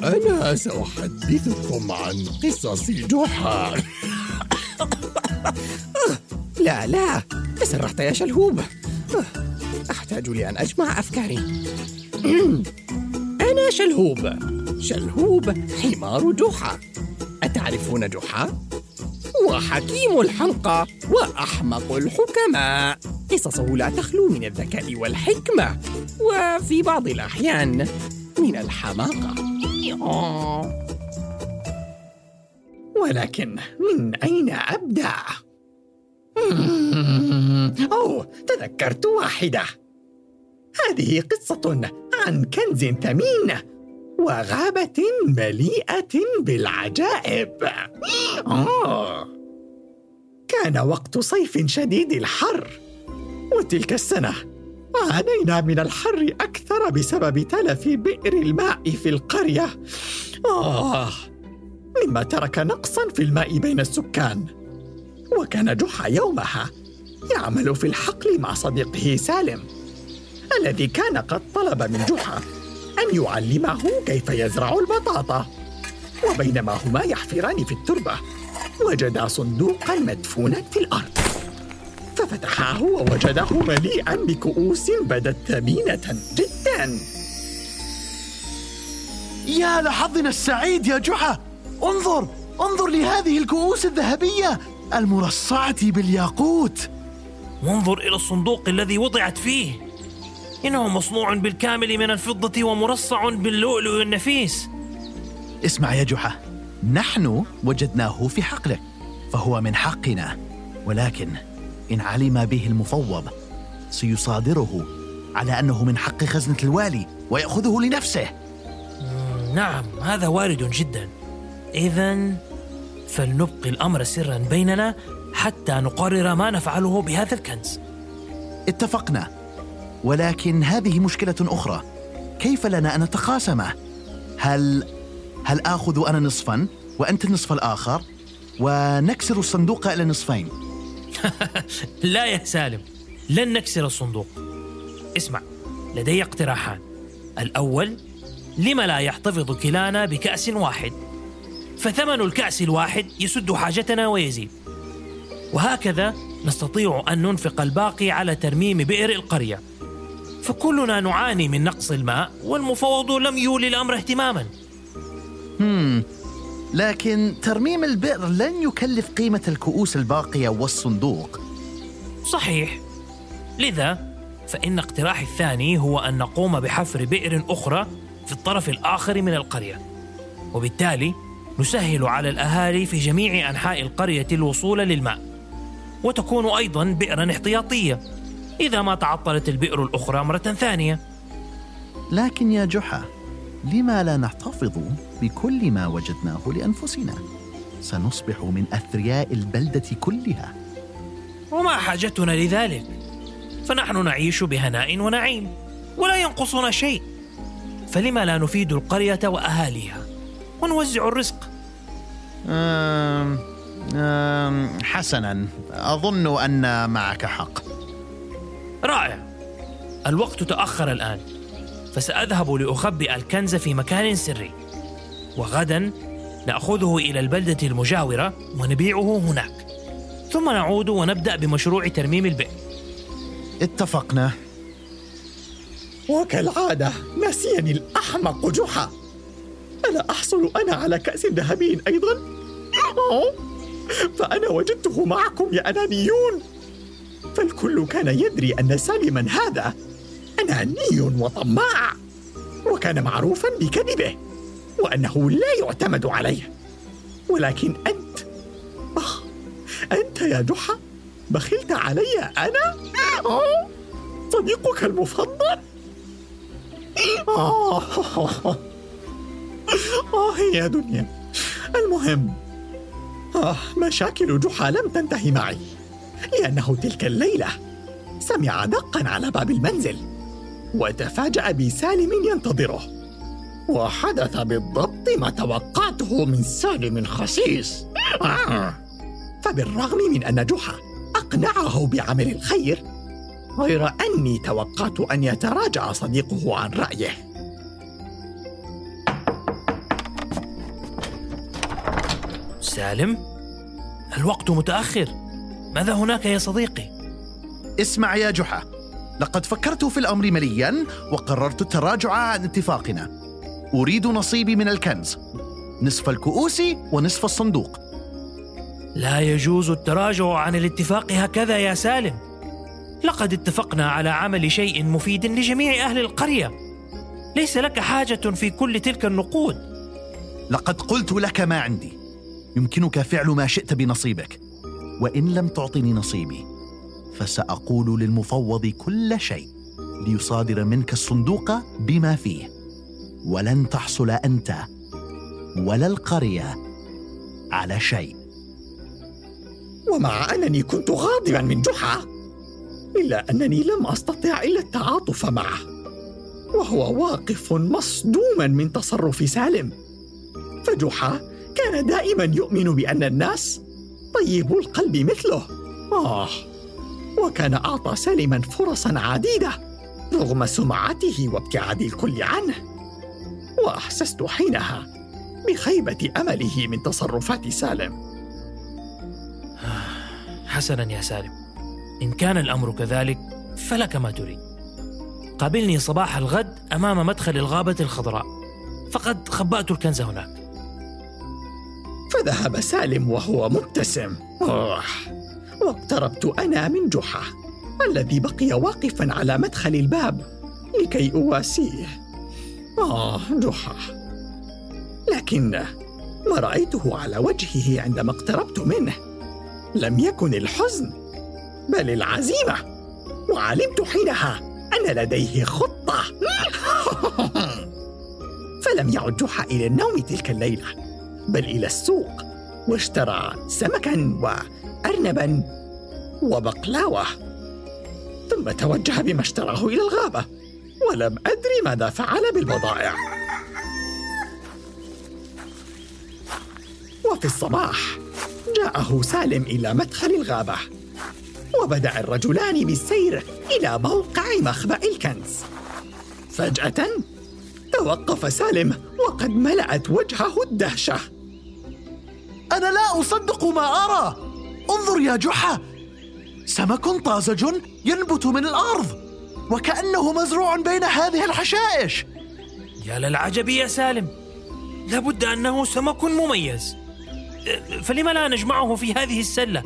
أنا سأحدثكم عن قصص جحا. لا تسرحت يا شلهوب. أحتاج لأن أجمع أفكاري. أنا شلهوب حمار جحا. أتعرفون جحا؟ هو حكيم الحمقى وأحمق الحكماء. قصصه لا تخلو من الذكاء والحكمة، وفي بعض الأحيان من الحماقة. ولكن من أين أبدأ؟ تذكرت واحدة. هذه قصة عن كنز ثمين وغابة مليئة بالعجائب. كان وقت صيف شديد الحر، وتلك السنة عانينا من الحر أكثر بسبب تلف بئر الماء في القرية، مما ترك نقصاً في الماء بين السكان. وكان جحا يومها يعمل في الحقل مع صديقه سالم، الذي كان قد طلب من جحا أن يعلمه كيف يزرع البطاطا. وبينما هما يحفران في التربة، وجدا صندوقاً مدفوناً في الأرض، ففتحاه ووجده مليئاً بكؤوس بدت ثمينة جداً. يا لحظنا السعيد يا جحا، انظر لهذه الكؤوس الذهبية المرصعة بالياقوت. وانظر إلى الصندوق الذي وضعت فيه، إنه مصنوع بالكامل من الفضة ومرصع باللؤلؤ النفيس. اسمع يا جحا، نحن وجدناه في حقلك، فهو من حقنا، ولكن إن علم به المفوض سيصادره على أنه من حق خزنة الوالي ويأخذه لنفسه. نعم، هذا وارد جدا. إذن فلنبقي الأمر سرا بيننا حتى نقرر ما نفعله بهذا الكنز. اتفقنا، ولكن هذه مشكلة أخرى. كيف لنا أن نتقاسمه؟ هل آخذ أنا نصفا وأنت النصف الآخر ونكسر الصندوق إلى نصفين؟ لا يا سالم، لن نكسر الصندوق. اسمع، لدي اقتراحان. الأول، لما لا يحتفظ كلانا بكأس واحد، فثمن الكأس الواحد يسد حاجتنا ويزيد، وهكذا نستطيع أن ننفق الباقي على ترميم بئر القرية، فكلنا نعاني من نقص الماء والمفوض لم يولي الأمر اهتماما. لكن ترميم البئر لن يكلف قيمة الكؤوس الباقية والصندوق. صحيح، لذا فإن اقتراحي الثاني هو أن نقوم بحفر بئر أخرى في الطرف الآخر من القرية، وبالتالي نسهل على الأهالي في جميع أنحاء القرية الوصول للماء، وتكون أيضا بئرا احتياطية إذا ما تعطلت البئر الأخرى مرة ثانية. لكن يا جحا، لما لا نحتفظ بكل ما وجدناه لأنفسنا؟ سنصبح من أثرياء البلدة كلها. وما حاجتنا لذلك؟ فنحن نعيش بهناء ونعيم ولا ينقصنا شيء، فلما لا نفيد القرية وأهاليها ونوزع الرزق؟ حسناً، أظن أن معك حق. رائع. الوقت تأخر الآن، فسأذهب لأخبئ الكنز في مكان سري، وغدا نأخذه إلى البلدة المجاورة ونبيعه هناك، ثم نعود ونبدأ بمشروع ترميم البئر. اتفقنا. وكالعادة نسيني الأحمق جحا. ألا أحصل أنا على كأس ذهبي أيضا؟ فأنا وجدته معكم يا أنانيون. فالكل كان يدري أن سالما هذا أناني وطماع، وكان معروفا بكذبه وأنه لا يعتمد عليه. ولكن أنت يا جحا بخلت علي أنا، صديقك المفضل. يا دنيا. المهم، مشاكل جحا لم تنتهي معي، لأنه تلك الليلة سمع دقا على باب المنزل، وتفاجأ بسالم ينتظره، وحدث بالضبط ما توقعته من سالم خسيس. فبالرغم من أن جحا أقنعه بعمل الخير، غير أني توقعت أن يتراجع صديقه عن رأيه. سالم، الوقت متأخر، ماذا هناك يا صديقي؟ اسمع يا جحا، لقد فكرت في الأمر مليا وقررت التراجع عن اتفاقنا. أريد نصيبي من الكنز، نصف الكؤوس ونصف الصندوق. لا يجوز التراجع عن الاتفاق هكذا يا سالم. لقد اتفقنا على عمل شيء مفيد لجميع أهل القرية. ليس لك حاجة في كل تلك النقود. لقد قلت لك ما عندي، يمكنك فعل ما شئت بنصيبك، وإن لم تعطني نصيبي فسأقول للمفوض كل شيء ليصادر منك الصندوق بما فيه، ولن تحصل أنت ولا القرية على شيء. ومع أنني كنت غاضبا من جحا، إلا أنني لم أستطع إلا التعاطف معه، وهو واقف مصدوما من تصرف سالم. فجحا كان دائما يؤمن بأن الناس طيبو القلب مثله. وكان أعطى سالما فرصا عديدة رغم سمعته وابتعاد الكل عنه. وأحسست حينها بخيبة أمله من تصرفات سالم. حسنا يا سالم، إن كان الأمر كذلك فلك ما تريد. قابلني صباح الغد أمام مدخل الغابة الخضراء، فقد خبأت الكنز هناك. فذهب سالم وهو مبتسم. واقتربت أنا من جحا الذي بقي واقفا على مدخل الباب لكي أواسيه. جحا، لكن ما رأيته على وجهه عندما اقتربت منه لم يكن الحزن بل العزيمة. وعلمت حينها أن لديه خطة. فلم يعد جحا إلى النوم تلك الليلة، بل إلى السوق، واشترى سمكا وأرنبا وبقلاوة، ثم توجه بما اشتراه إلى الغابة، ولم أدري ماذا فعل بالبضائع. وفي الصباح جاءه سالم إلى مدخل الغابة، وبدأ الرجلان بالسير إلى موقع مخبأ الكنز. فجأة توقف سالم وقد ملأت وجهه الدهشة. أنا لا أصدق ما أرى. انظر يا جحا، سمك طازج ينبت من الأرض وكأنه مزروع بين هذه الحشائش. يا للعجب يا سالم، لابد أنه سمك مميز، فلما لا نجمعه في هذه السلة؟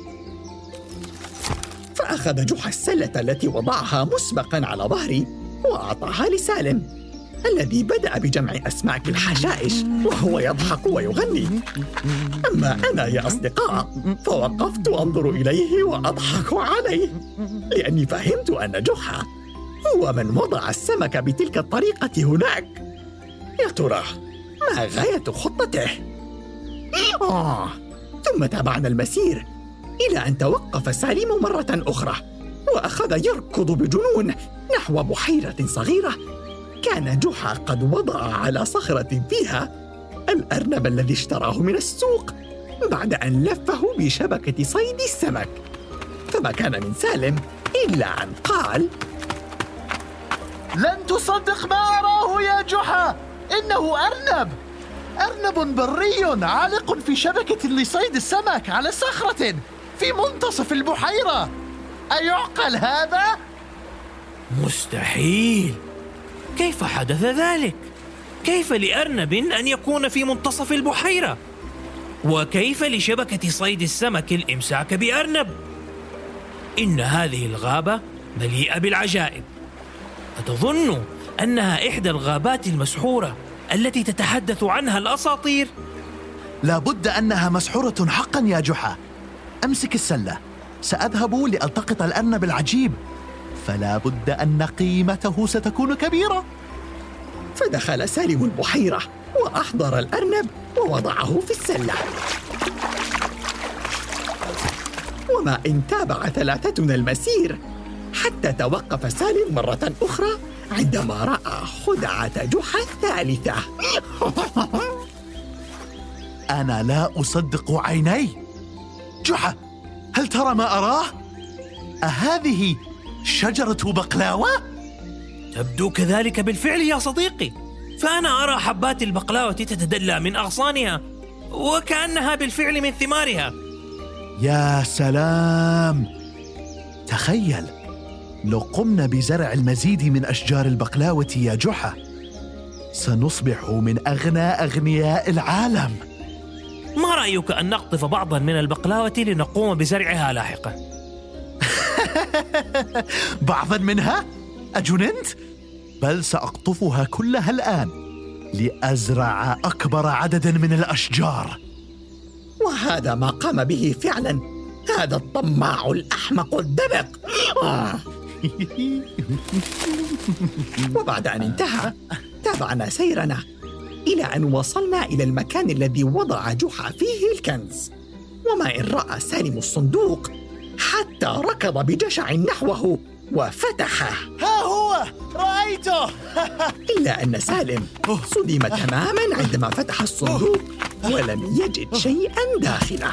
فأخذ جحا السلة التي وضعها مسبقا على ظهري وأعطاها لسالم الذي بدأ بجمع أسماك الحشائش وهو يضحك ويغني. أما أنا يا أصدقاء فوقفت أنظر إليه وأضحك عليه، لأني فهمت أن جحا هو من وضع السمك بتلك الطريقة هناك. يا ترى ما غاية خطته؟ ثم تابعنا المسير إلى أن توقف سالم مرة أخرى وأخذ يركض بجنون نحو بحيرة صغيرة كان جحا قد وضع على صخرة فيها الأرنب الذي اشتراه من السوق بعد أن لفه بشبكة صيد السمك. فما كان من سالم إلا أن قال: لن تصدق ما أراه يا جحا، إنه أرنب بري عالق في شبكة لصيد السمك على صخرة في منتصف البحيرة. أيعقل هذا؟ مستحيل. كيف حدث ذلك؟ كيف لأرنب أن يكون في منتصف البحيرة؟ وكيف لشبكة صيد السمك الإمساك بأرنب؟ إن هذه الغابة مليئة بالعجائب. أتظن أنها إحدى الغابات المسحورة التي تتحدث عنها الأساطير؟ لابد أنها مسحورة حقا يا جحا. أمسك السلة، سأذهب لألتقط الأرنب العجيب، فلا بد أن قيمته ستكون كبيرة. فدخل سالم البحيرة وأحضر الأرنب ووضعه في السلة. وما إن تابع ثلاثتنا المسير حتى توقف سالم مرة أخرى عندما رأى خدعة جحا الثالثة. أنا لا أصدق عيني. جحا، هل ترى ما أراه؟ أهذه شجرة بقلاوة؟ تبدو كذلك بالفعل يا صديقي، فأنا أرى حبات البقلاوة تتدلى من أغصانها. وكأنها بالفعل من ثمارها. يا سلام! تخيل لو قمنا بزرع المزيد من أشجار البقلاوة يا جحا، سنصبح من أغنى أغنياء العالم. ما رأيك أن نقطف بعضا من البقلاوة لنقوم بزرعها لاحقا؟ بعضا منها؟ أجننت؟ بل سأقطفها كلها الآن لأزرع أكبر عدد من الأشجار. وهذا ما قام به فعلا هذا الطماع الأحمق الدبق. وبعد أن انتهى تابعنا سيرنا إلى أن وصلنا إلى المكان الذي وضع جحا فيه الكنز. وما إن رأى سالم الصندوق حتى ركض بجشع نحوه وفتحه. ها هو، رأيته. إلا أن سالم صدم تماماً عندما فتح الصندوق ولم يجد شيئاً داخله.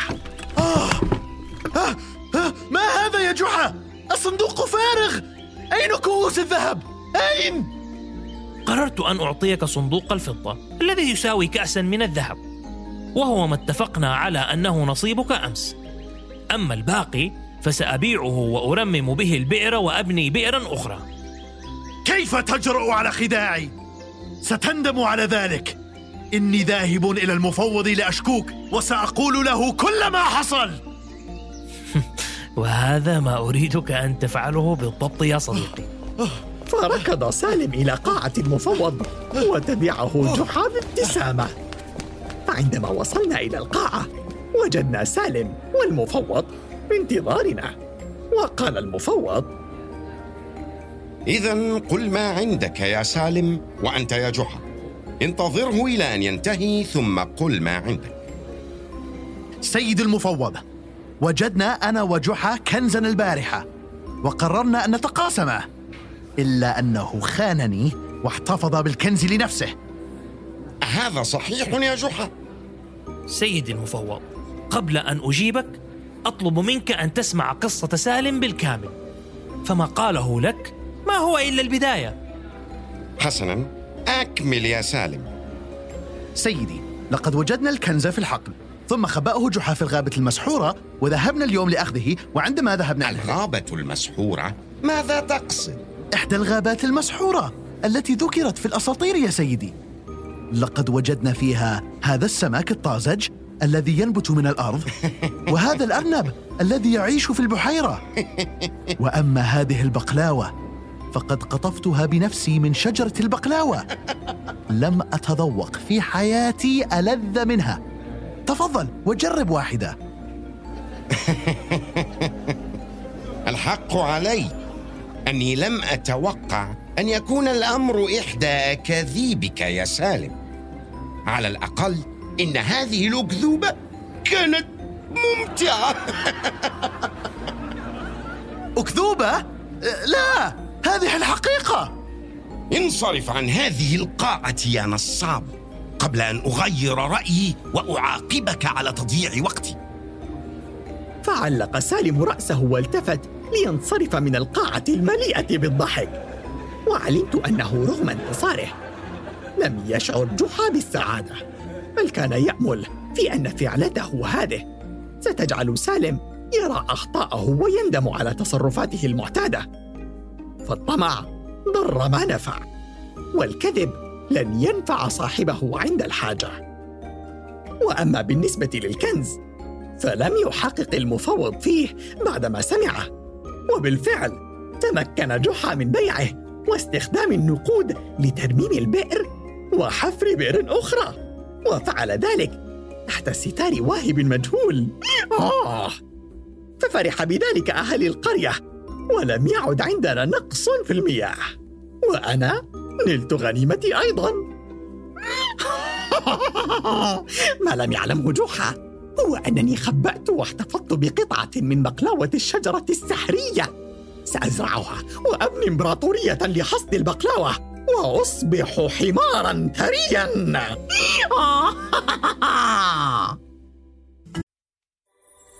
ما هذا يا جحا؟ الصندوق فارغ. أين كؤوس الذهب؟ أين؟ قررت أن أعطيك صندوق الفضة الذي يساوي كأساً من الذهب، وهو ما اتفقنا على أنه نصيبك أمس. أما الباقي فسأبيعه وأرمم به البئر وأبني بئرا أخرى. كيف تجرؤ على خداعي؟ ستندم على ذلك. إني ذاهب إلى المفوض لأشكوك وسأقول له كل ما حصل. وهذا ما أريدك أن تفعله بالضبط يا صديقي. فركض سالم إلى قاعة المفوض وتبعه جحا بابتسامة. فعندما وصلنا إلى القاعة وجدنا سالم والمفوض بانتظارنا. وقال المفوض: إذن قل ما عندك يا سالم، وأنت يا جحا انتظره إلى أن ينتهي ثم قل ما عندك. سيد المفوض، وجدنا أنا وجحا كنزا البارحة وقررنا أن نتقاسمه، إلا أنه خانني واحتفظ بالكنز لنفسه. هذا صحيح يا جحا؟ سيد المفوض، قبل أن أجيبك أطلب منك أن تسمع قصة سالم بالكامل، فما قاله لك ما هو إلا البداية. حسناً، أكمل يا سالم. سيدي، لقد وجدنا الكنز في الحقل، ثم خبأه جحا في الغابة المسحورة، وذهبنا اليوم لأخذه. وعندما ذهبنا الغابة المسحورة؟ ماذا تقصد؟ إحدى الغابات المسحورة التي ذكرت في الأساطير يا سيدي. لقد وجدنا فيها هذا السمك الطازج الذي ينبت من الأرض، وهذا الأرنب الذي يعيش في البحيرة. وأما هذه البقلاوة فقد قطفتها بنفسي من شجرة البقلاوة. لم أتذوق في حياتي ألذ منها. تفضل وجرب واحدة. الحق علي أني لم أتوقع أن يكون الأمر إحدى أكاذيبك يا سالم. على الأقل إن هذه الأكذوبة كانت ممتعة. أكذوبة؟ لا، هذه الحقيقة. انصرف عن هذه القاعة يا نصاب قبل أن أغير رأيي وأعاقبك على تضييع وقتي. فعلق سالم رأسه والتفت لينصرف من القاعة المليئة بالضحك. وعلمت أنه رغم انتصاره لم يشعر جحا بالسعادة، بل كان يأمل في أن فعلته هذه ستجعل سالم يرى أخطاءه ويندم على تصرفاته المعتادة. فالطمع ضر ما نفع، والكذب لن ينفع صاحبه عند الحاجة. وأما بالنسبة للكنز فلم يحقق المفوض فيه بعدما سمعه، وبالفعل تمكن جحا من بيعه واستخدام النقود لترميم البئر وحفر بئر أخرى، وفعل ذلك تحت ستار واهب مجهول. ففرح بذلك أهل القرية، ولم يعد عندنا نقص في المياه، وأنا نلت غنيمتي أيضا. ما لم يعلمه جحا هو أنني خبأت واحتفظت بقطعة من بقلاوة الشجرة السحرية. سأزرعها وأبني إمبراطورية لحصد البقلاوة وأصبح حماراً ثرياً.